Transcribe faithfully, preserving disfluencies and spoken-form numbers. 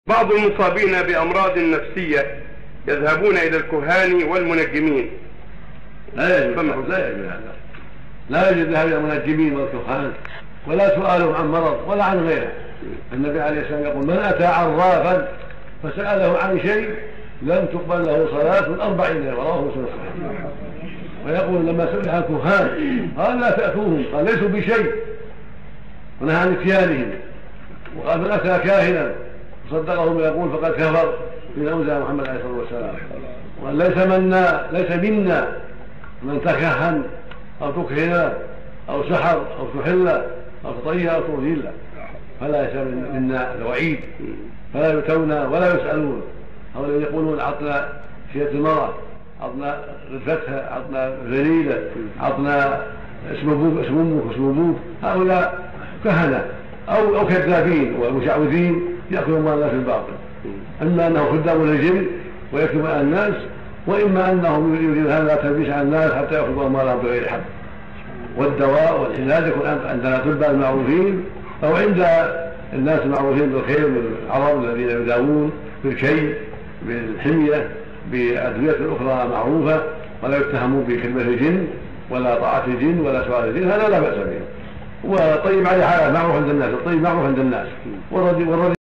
بعض المصابين بأمراض نفسية يذهبون إلى الكهان والمنجمين. لا يجوز لا يجوز هذا، لا يجوز الذهاب إلى المنجمين والكهان ولا سؤالهم عن مرض ولا عن غيره. النبي عليه الصلاة والسلام يقول: من أتى عرافا فسأله عن شيء لم تقبل له صلاة أربعين يوما، رواه مسلم. ويقول لما سئل عن الكهان قال: لا تأتوهم، قال: ليسوا بشيء، ونهى عن اتيانهم. وقال: من أتى كاهنا وصدقهم يقول فقد كفر بما أنزل محمد عليه الصلاة والسلام. وقال: ليس منا ليس منا من تكهن أو تكهن أو سحر أو تحل أو تطير أو ترجل، فلا ليس منا الوعيد، فلا يؤتون ولا يسألون. هؤلاء يقولون: عطنا شية المرأة، عطنا غرفتها، عطنا غريدة، عطنا اسم ابوك اسم امك اسم ابوك. هؤلاء كهنة او او كذابين ومشعوذين ياكلون اموال الناس بالباطل. اما انه خدام للجن ويكتب على الناس، واما انهم يريدون هذا تلبيس على الناس حتى ياخذوا اموالهم بغير حق. والدواء والعلاج يكون عندنا اطباء المعروفين او عند الناس المعروفين بالخير من العرب الذين يداوون بالكي بالحمية بأدوية أخرى معروفة، ولا يتهمون بكلمة الجن ولا طاعة الجن ولا سؤال الجن، هذا لا بأس به. والطيب عليه حالة معروف عند الناس، الطيب معروف عند الناس. والرجل